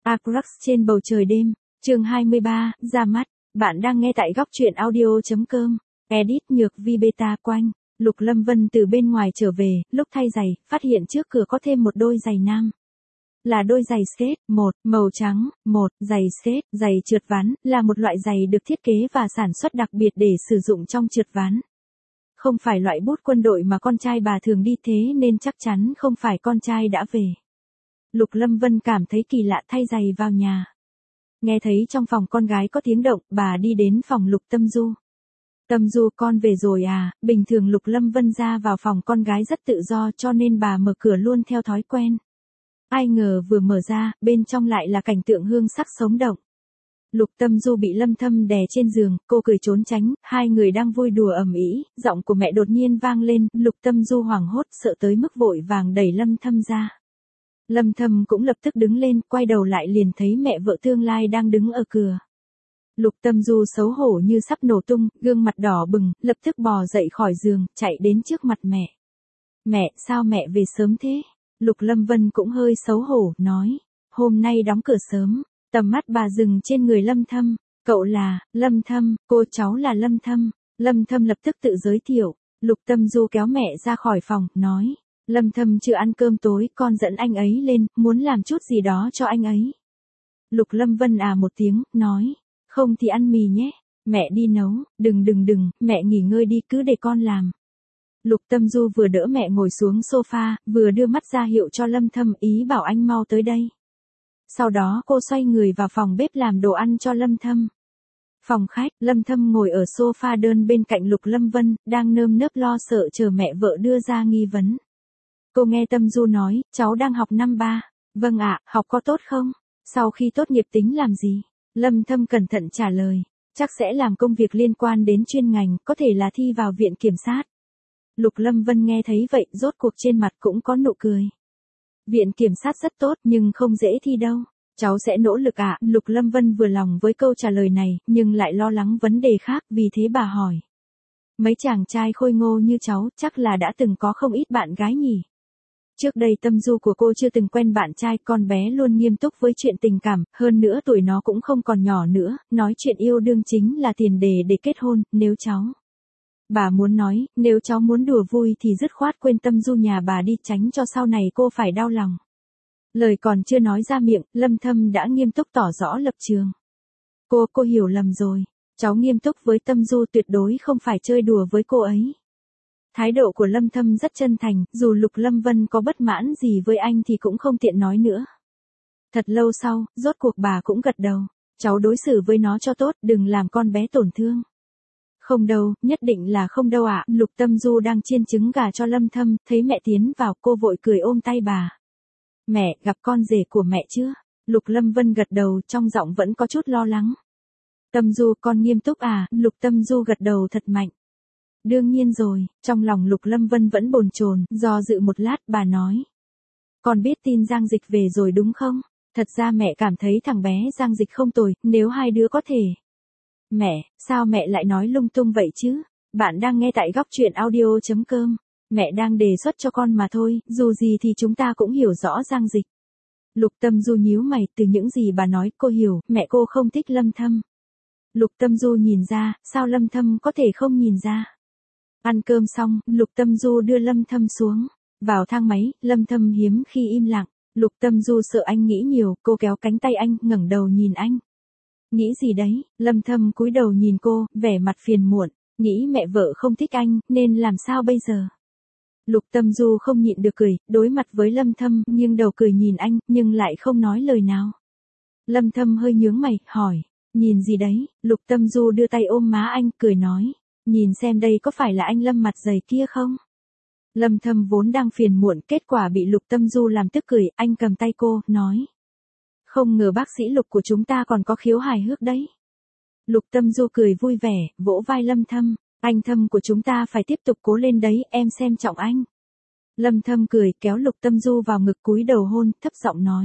Agrax trên bầu trời đêm, chương 23, ra mắt. Bạn đang nghe tại góc truyện audio.com. Edit Nhược Vi Beta Quanh. Lục Lâm Vân từ bên ngoài trở về, lúc thay giày, phát hiện trước cửa có thêm một đôi giày nam. Là đôi giày skate, một, màu trắng, một, giày skate, giày trượt ván, là một loại giày được thiết kế và sản xuất đặc biệt để sử dụng trong trượt ván. Không phải loại bút quân đội mà con trai bà thường đi thế nên chắc chắn không phải con trai đã về. Lục Lâm Vân cảm thấy kỳ lạ thay giày vào nhà. Nghe thấy trong phòng con gái có tiếng động, bà đi đến phòng Lục Tâm Du. Tâm Du, con về rồi à? Bình thường Lục Lâm Vân ra vào phòng con gái rất tự do cho nên bà mở cửa luôn theo thói quen. Ai ngờ vừa mở ra, bên trong lại là cảnh tượng hương sắc sống động. Lục Tâm Du bị Lâm Thâm đè trên giường, cô cười trốn tránh, hai người đang vui đùa ầm ĩ, giọng của mẹ đột nhiên vang lên, Lục Tâm Du hoảng hốt sợ tới mức vội vàng đẩy Lâm Thâm ra. Lâm Thâm cũng lập tức đứng lên, quay đầu lại liền thấy mẹ vợ tương lai đang đứng ở cửa. Lục Tâm Du xấu hổ như sắp nổ tung, gương mặt đỏ bừng, lập tức bò dậy khỏi giường, chạy đến trước mặt mẹ. Mẹ, sao mẹ về sớm thế? Lục Lâm Vân cũng hơi xấu hổ, nói, hôm nay đóng cửa sớm. Tầm mắt bà dừng trên người Lâm Thâm, cậu là, Lâm Thâm, cô cháu là Lâm Thâm. Lâm Thâm lập tức tự giới thiệu, Lục Tâm Du kéo mẹ ra khỏi phòng, nói, Lâm Thâm chưa ăn cơm tối, con dẫn anh ấy lên, muốn làm chút gì đó cho anh ấy. Lục Lâm Vân à một tiếng, nói, không thì ăn mì nhé, mẹ đi nấu, đừng, mẹ nghỉ ngơi đi cứ để con làm. Lục Tâm Du vừa đỡ mẹ ngồi xuống sofa, vừa đưa mắt ra hiệu cho Lâm Thâm ý bảo anh mau tới đây. Sau đó cô xoay người vào phòng bếp làm đồ ăn cho Lâm Thâm. Phòng khách, Lâm Thâm ngồi ở sofa đơn bên cạnh Lục Lâm Vân, đang nơm nớp lo sợ chờ mẹ vợ đưa ra nghi vấn. Cô nghe Tâm Du nói, cháu đang học năm 3. Vâng ạ, học có tốt không? Sau khi tốt nghiệp tính làm gì? Lâm Thâm cẩn thận trả lời, chắc sẽ làm công việc liên quan đến chuyên ngành, có thể là thi vào viện kiểm sát. Lục Lâm Vân nghe thấy vậy, rốt cuộc trên mặt cũng có nụ cười. Viện kiểm sát rất tốt nhưng không dễ thi đâu. Cháu sẽ nỗ lực ạ. Lục Lâm Vân vừa lòng với câu trả lời này, nhưng lại lo lắng vấn đề khác, vì thế bà hỏi. Mấy chàng trai khôi ngô như cháu, chắc là đã từng có không ít bạn gái nhỉ? Trước đây Tâm Du của cô chưa từng quen bạn trai, con bé luôn nghiêm túc với chuyện tình cảm, hơn nữa tuổi nó cũng không còn nhỏ nữa, nói chuyện yêu đương chính là tiền đề để kết hôn, nếu cháu. Bà muốn nói, nếu cháu muốn đùa vui thì dứt khoát quên Tâm Du nhà bà đi, tránh cho sau này cô phải đau lòng. Lời còn chưa nói ra miệng, Lâm Thâm đã nghiêm túc tỏ rõ lập trường. Cô hiểu lầm rồi, cháu nghiêm túc với Tâm Du, tuyệt đối không phải chơi đùa với cô ấy. Thái độ của Lâm Thâm rất chân thành, dù Lục Lâm Vân có bất mãn gì với anh thì cũng không tiện nói nữa. Thật lâu sau, rốt cuộc bà cũng gật đầu, cháu đối xử với nó cho tốt, đừng làm con bé tổn thương. Không đâu, nhất định là không đâu ạ. Lục Tâm Du đang chiên trứng gà cho Lâm Thâm, thấy mẹ tiến vào, cô vội cười ôm tay bà. Mẹ, gặp con rể của mẹ chưa? Lục Lâm Vân gật đầu, trong giọng vẫn có chút lo lắng. Tâm Du, con nghiêm túc à? Lục Tâm Du gật đầu thật mạnh. Đương nhiên rồi, trong lòng Lục Lâm Vân vẫn bồn chồn, do dự một lát, bà nói. Con biết tin Giang Dịch về rồi đúng không? Thật ra mẹ cảm thấy thằng bé Giang Dịch không tồi, nếu hai đứa có thể. Mẹ, sao mẹ lại nói lung tung vậy chứ? Bạn đang nghe tại góc truyện audio.com. Mẹ đang đề xuất cho con mà thôi, dù gì thì chúng ta cũng hiểu rõ Giang Dịch. Lục Tâm Du nhíu mày, từ những gì bà nói, cô hiểu, mẹ cô không thích Lâm Thâm. Lục Tâm Du nhìn ra, sao Lâm Thâm có thể không nhìn ra? Ăn cơm xong, Lục Tâm Du đưa Lâm Thâm xuống. Vào thang máy, Lâm Thâm hiếm khi im lặng. Lục Tâm Du sợ anh nghĩ nhiều, cô kéo cánh tay anh, ngẩng đầu nhìn anh. Nghĩ gì đấy? Lâm Thâm cúi đầu nhìn cô, vẻ mặt phiền muộn. Nghĩ mẹ vợ không thích anh, nên làm sao bây giờ? Lục Tâm Du không nhịn được cười, đối mặt với Lâm Thâm, nghiêng đầu cười nhìn anh, nhưng lại không nói lời nào. Lâm Thâm hơi nhướng mày, hỏi, nhìn gì đấy? Lục Tâm Du đưa tay ôm má anh, cười nói, nhìn xem đây có phải là anh Lâm mặt dày kia không? Lâm Thâm vốn đang phiền muộn, kết quả bị Lục Tâm Du làm tức cười, anh cầm tay cô, nói. Không ngờ bác sĩ Lục của chúng ta còn có khiếu hài hước đấy. Lục Tâm Du cười vui vẻ, vỗ vai Lâm Thâm, anh Thâm của chúng ta phải tiếp tục cố lên đấy, em xem trọng anh. Lâm Thâm cười, kéo Lục Tâm Du vào ngực cúi đầu hôn, thấp giọng nói.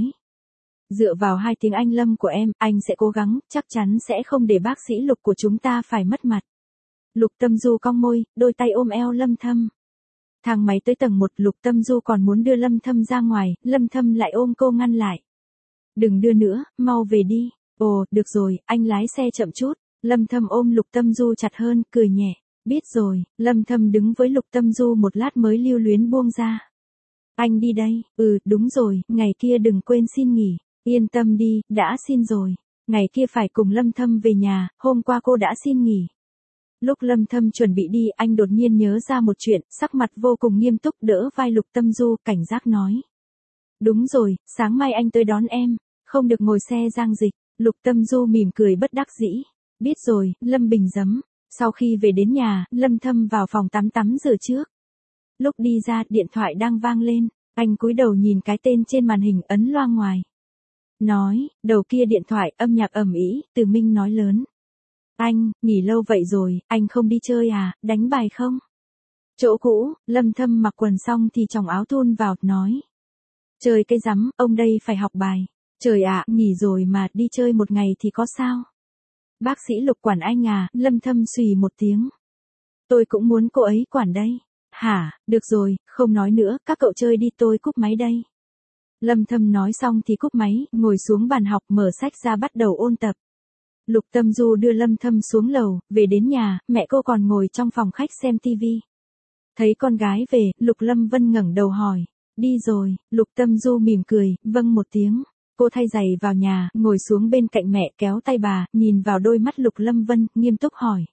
Dựa vào hai tiếng Anh Lâm của em, anh sẽ cố gắng, chắc chắn sẽ không để bác sĩ Lục của chúng ta phải mất mặt. Lục Tâm Du cong môi, đôi tay ôm eo Lâm Thâm. Thang máy tới tầng 1, Lục Tâm Du còn muốn đưa Lâm Thâm ra ngoài, Lâm Thâm lại ôm cô ngăn lại. Đừng đưa nữa, mau về đi. Ồ, được rồi, anh lái xe chậm chút. Lâm Thâm ôm Lục Tâm Du chặt hơn, cười nhẹ. Biết rồi, Lâm Thâm đứng với Lục Tâm Du một lát mới lưu luyến buông ra. Anh đi đây, đúng rồi, ngày kia đừng quên xin nghỉ. Yên tâm đi, đã xin rồi. Ngày kia phải cùng Lâm Thâm về nhà, hôm qua cô đã xin nghỉ. Lúc Lâm Thâm chuẩn bị đi, anh đột nhiên nhớ ra một chuyện, sắc mặt vô cùng nghiêm túc đỡ vai Lục Tâm Du, cảnh giác nói. Đúng rồi, sáng mai anh tới đón em, không được ngồi xe Giang Dịch. Lục Tâm Du mỉm cười bất đắc dĩ. Biết rồi, Lâm Bình giấm. Sau khi về đến nhà, Lâm Thâm vào phòng tắm rửa trước. Lúc đi ra, điện thoại đang vang lên, anh cúi đầu nhìn cái tên trên màn hình ấn loa ngoài. Nói, đầu kia điện thoại âm nhạc ầm ĩ, Từ Minh nói lớn. Anh, nghỉ lâu vậy rồi, anh không đi chơi à, đánh bài không? Chỗ cũ, Lâm Thâm mặc quần xong thì tròng áo thun vào, nói. Chơi cái rắm, ông đây phải học bài. Trời ạ, nghỉ rồi mà, đi chơi một ngày thì có sao? Bác sĩ Lục quản anh à, Lâm Thâm xùy một tiếng. Tôi cũng muốn cô ấy quản đây. Hả, được rồi, không nói nữa, các cậu chơi đi, tôi cúp máy đây. Lâm Thâm nói xong thì cúp máy, ngồi xuống bàn học mở sách ra bắt đầu ôn tập. Lục Tâm Du đưa Lâm Thâm xuống lầu, về đến nhà, mẹ cô còn ngồi trong phòng khách xem tivi. Thấy con gái về, Lục Lâm Vân ngẩng đầu hỏi. Đi rồi, Lục Tâm Du mỉm cười, vâng một tiếng. Cô thay giày vào nhà, ngồi xuống bên cạnh mẹ kéo tay bà, nhìn vào đôi mắt Lục Lâm Vân, nghiêm túc hỏi.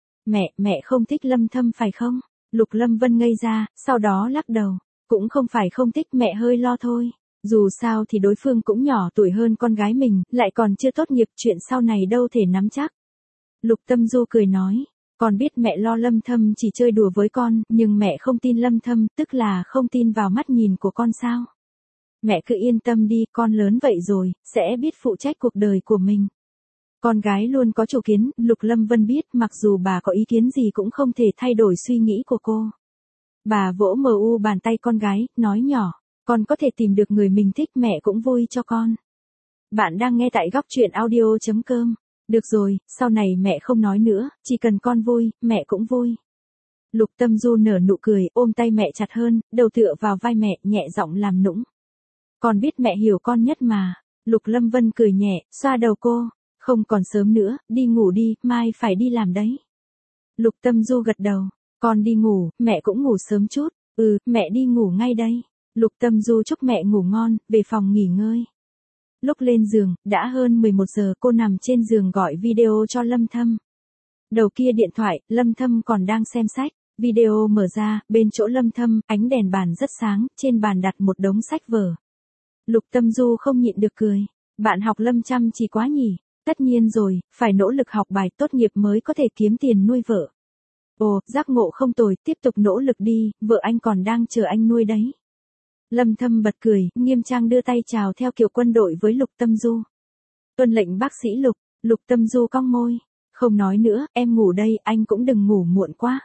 Mẹ không thích Lâm Thâm phải không? Lục Lâm Vân ngây ra, sau đó lắc đầu. Cũng không phải không thích, mẹ hơi lo thôi. Dù sao thì đối phương cũng nhỏ tuổi hơn con gái mình, lại còn chưa tốt nghiệp, chuyện sau này đâu thể nắm chắc. Lục Tâm Du cười nói. Con biết mẹ lo Lâm Thâm chỉ chơi đùa với con, nhưng mẹ không tin Lâm Thâm, tức là không tin vào mắt nhìn của con sao? Mẹ cứ yên tâm đi, con lớn vậy rồi, sẽ biết phụ trách cuộc đời của mình. Con gái luôn có chủ kiến, Lục Lâm Vân biết, mặc dù bà có ý kiến gì cũng không thể thay đổi suy nghĩ của cô. Bà vỗ bàn tay con gái, nói nhỏ, con có thể tìm được người mình thích, mẹ cũng vui cho con. Bạn đang nghe tại góc truyện audio.com. Được rồi, sau này mẹ không nói nữa, chỉ cần con vui, mẹ cũng vui. Lục Tâm Du nở nụ cười, ôm tay mẹ chặt hơn, đầu tựa vào vai mẹ, nhẹ giọng làm nũng. Con biết mẹ hiểu con nhất mà. Lục Lâm Vân cười nhẹ, xoa đầu cô. Không còn sớm nữa, đi ngủ đi, mai phải đi làm đấy. Lục Tâm Du gật đầu. Con đi ngủ, mẹ cũng ngủ sớm chút. Mẹ đi ngủ ngay đây. Lục Tâm Du chúc mẹ ngủ ngon, về phòng nghỉ ngơi. Lúc lên giường, đã hơn 11 giờ, cô nằm trên giường gọi video cho Lâm Thâm. Đầu kia điện thoại, Lâm Thâm còn đang xem sách. Video mở ra, bên chỗ Lâm Thâm, ánh đèn bàn rất sáng, trên bàn đặt một đống sách vở. Lục Tâm Du không nhịn được cười. Bạn học Lâm chăm chỉ quá nhỉ? Tất nhiên rồi, phải nỗ lực học bài, tốt nghiệp mới có thể kiếm tiền nuôi vợ. Ồ, giác ngộ không tồi, tiếp tục nỗ lực đi, vợ anh còn đang chờ anh nuôi đấy. Lâm Thâm bật cười, nghiêm trang đưa tay chào theo kiểu quân đội với Lục Tâm Du. Tuân lệnh bác sĩ Lục. Lục Tâm Du cong môi. Không nói nữa, em ngủ đây, anh cũng đừng ngủ muộn quá.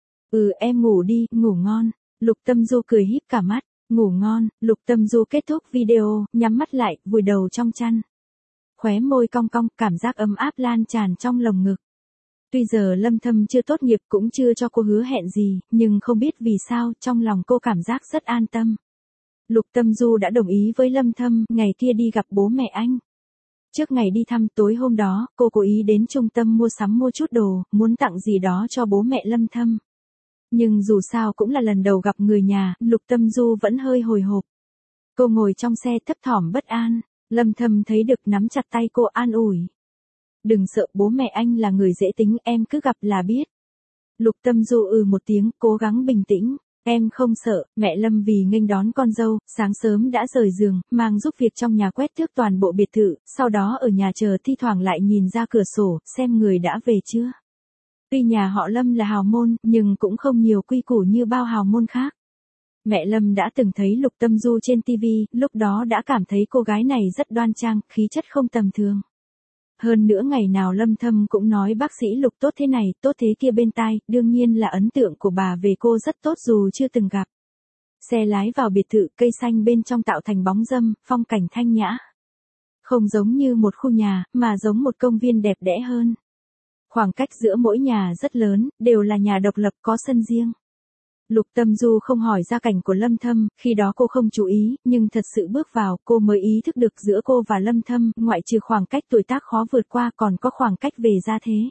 Em ngủ đi, ngủ ngon. Lục Tâm Du cười híp cả mắt. Ngủ ngon. Lục Tâm Du kết thúc video, nhắm mắt lại, vùi đầu trong chăn. Khóe môi cong cong, cảm giác ấm áp lan tràn trong lồng ngực. Tuy giờ Lâm Thâm chưa tốt nghiệp, cũng chưa cho cô hứa hẹn gì, nhưng không biết vì sao, trong lòng cô cảm giác rất an tâm. Lục Tâm Du đã đồng ý với Lâm Thâm, ngày kia đi gặp bố mẹ anh. Trước ngày đi thăm, tối hôm đó, cô cố ý đến trung tâm mua sắm mua chút đồ, muốn tặng gì đó cho bố mẹ Lâm Thâm. Nhưng dù sao cũng là lần đầu gặp người nhà, Lục Tâm Du vẫn hơi hồi hộp. Cô ngồi trong xe thấp thỏm bất an, Lâm Thâm thấy được nắm chặt tay cô an ủi. Đừng sợ, bố mẹ anh là người dễ tính, em cứ gặp là biết. Lục Tâm Du một tiếng, cố gắng bình tĩnh. Em không sợ. Mẹ Lâm vì nghênh đón con dâu, sáng sớm đã rời giường, mang giúp việc trong nhà quét tước toàn bộ biệt thự, sau đó ở nhà chờ, thi thoảng lại nhìn ra cửa sổ, xem người đã về chưa. Tuy nhà họ Lâm là hào môn, nhưng cũng không nhiều quy củ như bao hào môn khác. Mẹ Lâm đã từng thấy Lục Tâm Du trên TV, lúc đó đã cảm thấy cô gái này rất đoan trang, khí chất không tầm thường. Hơn nữa ngày nào Lâm Thâm cũng nói bác sĩ Lục tốt thế này, tốt thế kia bên tai, đương nhiên là ấn tượng của bà về cô rất tốt dù chưa từng gặp. Xe lái vào biệt thự, cây xanh bên trong tạo thành bóng râm, phong cảnh thanh nhã. Không giống như một khu nhà, mà giống một công viên đẹp đẽ hơn. Khoảng cách giữa mỗi nhà rất lớn, đều là nhà độc lập có sân riêng. Lục Tâm Du không hỏi gia cảnh của Lâm Thâm, khi đó cô không chú ý, nhưng thật sự bước vào, cô mới ý thức được giữa cô và Lâm Thâm, ngoại trừ khoảng cách tuổi tác khó vượt qua còn có khoảng cách về gia thế.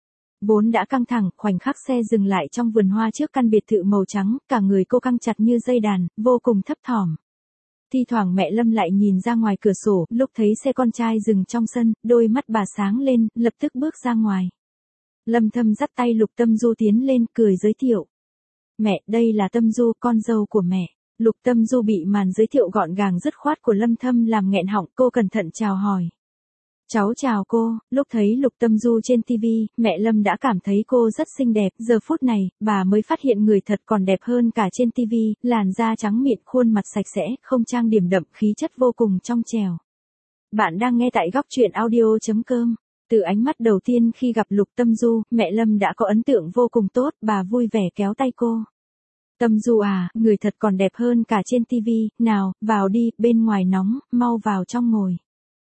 Vốn đã căng thẳng, khoảnh khắc xe dừng lại trong vườn hoa trước căn biệt thự màu trắng, cả người cô căng chặt như dây đàn, vô cùng thấp thỏm. Thi thoảng mẹ Lâm lại nhìn ra ngoài cửa sổ, lúc thấy xe con trai dừng trong sân, đôi mắt bà sáng lên, lập tức bước ra ngoài. Lâm Thâm dắt tay Lục Tâm Du tiến lên, cười giới thiệu. Mẹ, đây là Tâm Du, con dâu của mẹ. Lục Tâm Du bị màn giới thiệu gọn gàng dứt khoát của Lâm Thâm làm nghẹn họng, cô cẩn thận chào hỏi. Cháu chào cô, lúc thấy Lục Tâm Du trên TV, mẹ Lâm đã cảm thấy cô rất xinh đẹp, giờ phút này, bà mới phát hiện người thật còn đẹp hơn cả trên TV, làn da trắng mịn, khuôn mặt sạch sẽ, không trang điểm đậm, khí chất vô cùng trong trẻo. Bạn đang nghe tại góc truyện audio.com. Từ ánh mắt đầu tiên khi gặp Lục Tâm Du, mẹ Lâm đã có ấn tượng vô cùng tốt, bà vui vẻ kéo tay cô. Tâm Du à, người thật còn đẹp hơn cả trên TV, nào, vào đi, bên ngoài nóng, mau vào trong ngồi.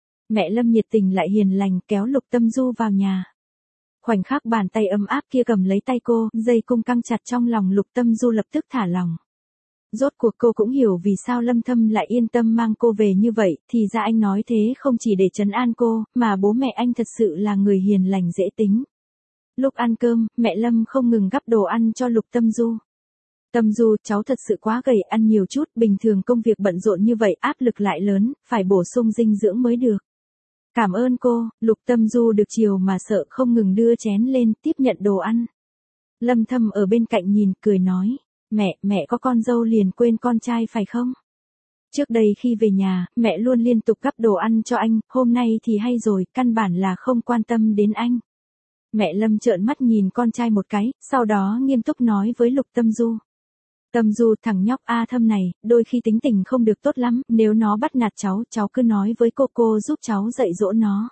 Mẹ Lâm nhiệt tình lại hiền lành kéo Lục Tâm Du vào nhà. Khoảnh khắc bàn tay ấm áp kia cầm lấy tay cô, dây cung căng chặt trong lòng Lục Tâm Du lập tức thả lỏng. Rốt cuộc cô cũng hiểu vì sao Lâm Thâm lại yên tâm mang cô về như vậy, thì ra anh nói thế không chỉ để trấn an cô, mà bố mẹ anh thật sự là người hiền lành dễ tính. Lúc ăn cơm, mẹ Lâm không ngừng gắp đồ ăn cho Lục Tâm Du. Tâm Du, cháu thật sự quá gầy, ăn nhiều chút, bình thường công việc bận rộn như vậy áp lực lại lớn, phải bổ sung dinh dưỡng mới được. Cảm ơn cô, Lục Tâm Du được chiều mà sợ không ngừng đưa chén lên, tiếp nhận đồ ăn. Lâm Thâm ở bên cạnh nhìn, cười nói, mẹ có con dâu liền quên con trai phải không? Trước đây khi về nhà, mẹ luôn liên tục gắp đồ ăn cho anh, hôm nay thì hay rồi, căn bản là không quan tâm đến anh. Mẹ Lâm trợn mắt nhìn con trai một cái, sau đó nghiêm túc nói với Lục Tâm Du. Tâm Du, thằng nhóc A Thâm này, đôi khi tính tình không được tốt lắm, nếu nó bắt nạt cháu cứ nói với cô giúp cháu dạy dỗ nó.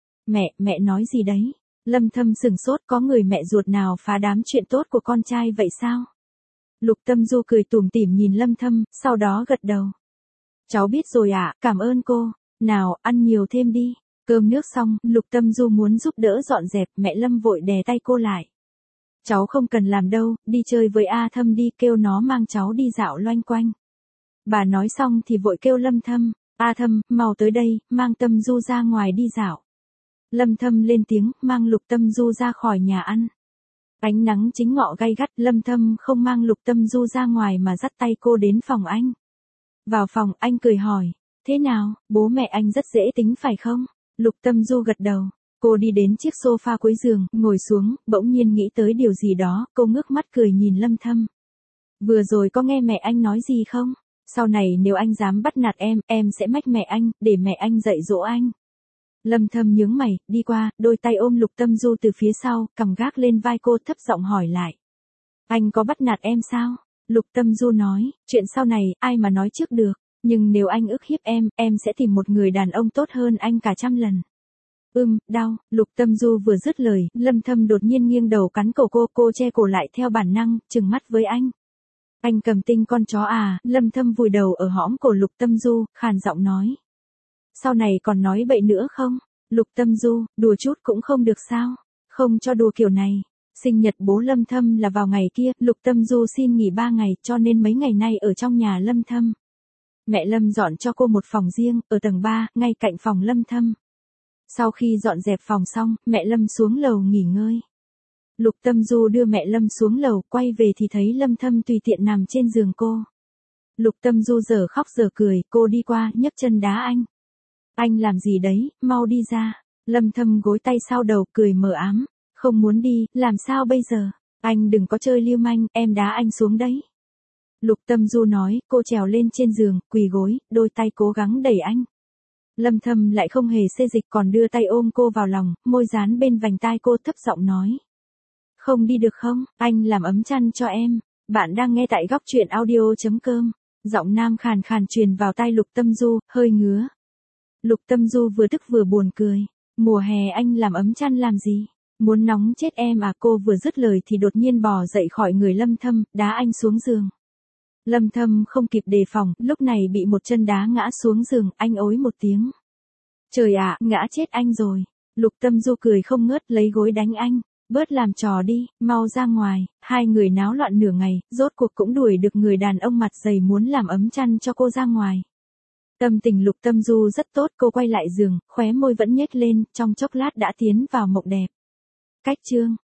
Mẹ nói gì đấy? Lâm Thâm sửng sốt, có người mẹ ruột nào phá đám chuyện tốt của con trai vậy sao? Lục Tâm Du cười tủm tỉm nhìn Lâm Thâm, sau đó gật đầu. Cháu biết rồi ạ, cảm ơn cô. Nào, ăn nhiều thêm đi. Cơm nước xong, Lục Tâm Du muốn giúp đỡ dọn dẹp, mẹ Lâm vội đè tay cô lại. Cháu không cần làm đâu, đi chơi với A Thâm đi, kêu nó mang cháu đi dạo loanh quanh. Bà nói xong thì vội kêu Lâm Thâm, A Thâm, mau tới đây, mang Tâm Du ra ngoài đi dạo. Lâm Thâm lên tiếng, mang Lục Tâm Du ra khỏi nhà ăn. Ánh nắng chính ngọ gay gắt, Lâm Thâm không mang Lục Tâm Du ra ngoài mà dắt tay cô đến phòng anh. Vào phòng, anh cười hỏi, thế nào, bố mẹ anh rất dễ tính phải không? Lục Tâm Du gật đầu. Cô đi đến chiếc sofa cuối giường, ngồi xuống, bỗng nhiên nghĩ tới điều gì đó, cô ngước mắt cười nhìn Lâm Thâm. Vừa rồi có nghe mẹ anh nói gì không? Sau này nếu anh dám bắt nạt em sẽ mách mẹ anh, để mẹ anh dạy dỗ anh. Lâm Thâm nhướng mày, đi qua, đôi tay ôm Lục Tâm Du từ phía sau, cầm gác lên vai cô, thấp giọng hỏi lại. Anh có bắt nạt em sao? Lục Tâm Du nói, chuyện sau này, ai mà nói trước được, nhưng nếu anh ức hiếp em sẽ tìm một người đàn ông tốt hơn anh cả trăm lần. Đau, Lục Tâm Du vừa dứt lời, Lâm Thâm đột nhiên nghiêng đầu cắn cổ cô che cổ lại theo bản năng, trừng mắt với anh. Anh cầm tinh con chó à? Lâm Thâm vùi đầu ở hõm cổ Lục Tâm Du, khàn giọng nói. Sau này còn nói bậy nữa không? Lục Tâm Du, đùa chút cũng không được sao? Không cho đùa kiểu này. Sinh nhật bố Lâm Thâm là vào ngày kia, Lục Tâm Du xin nghỉ 3 ngày, cho nên mấy ngày nay ở trong nhà Lâm Thâm. Mẹ Lâm dọn cho cô một phòng riêng, ở tầng 3, ngay cạnh phòng Lâm Thâm. Sau khi dọn dẹp phòng xong, mẹ Lâm xuống lầu nghỉ ngơi. Lục Tâm Du đưa mẹ Lâm xuống lầu, quay về thì thấy Lâm Thâm tùy tiện nằm trên giường cô. Lục Tâm Du giờ khóc giờ cười, cô đi qua, nhấc chân đá anh. Anh làm gì đấy, mau đi ra. Lâm Thâm gối tay sau đầu, cười mờ ám. Không muốn đi, làm sao bây giờ? Anh đừng có chơi lưu manh, em đá anh xuống đấy. Lục Tâm Du nói, cô trèo lên trên giường, quỳ gối, đôi tay cố gắng đẩy anh. Lâm Thâm lại không hề xê dịch còn đưa tay ôm cô vào lòng, môi dán bên vành tai cô thấp giọng nói. Không đi được không, anh làm ấm chăn cho em. Bạn đang nghe tại góc truyện audio.com. Giọng nam khàn khàn truyền vào tai Lục Tâm Du, hơi ngứa. Lục Tâm Du vừa tức vừa buồn cười. Mùa hè anh làm ấm chăn làm gì? Muốn nóng chết em à? Cô vừa dứt lời thì đột nhiên bò dậy khỏi người Lâm Thâm, đá anh xuống giường. Lâm Thâm không kịp đề phòng, lúc này bị một chân đá ngã xuống giường, anh ối một tiếng. Trời ạ, ngã chết anh rồi. Lục Tâm Du cười không ngớt lấy gối đánh anh. Bớt làm trò đi, mau ra ngoài, hai người náo loạn nửa ngày, rốt cuộc cũng đuổi được người đàn ông mặt dày muốn làm ấm chăn cho cô ra ngoài. Tâm tình Lục Tâm Du rất tốt, cô quay lại giường, khóe môi vẫn nhếch lên, trong chốc lát đã tiến vào mộng đẹp. Cách chương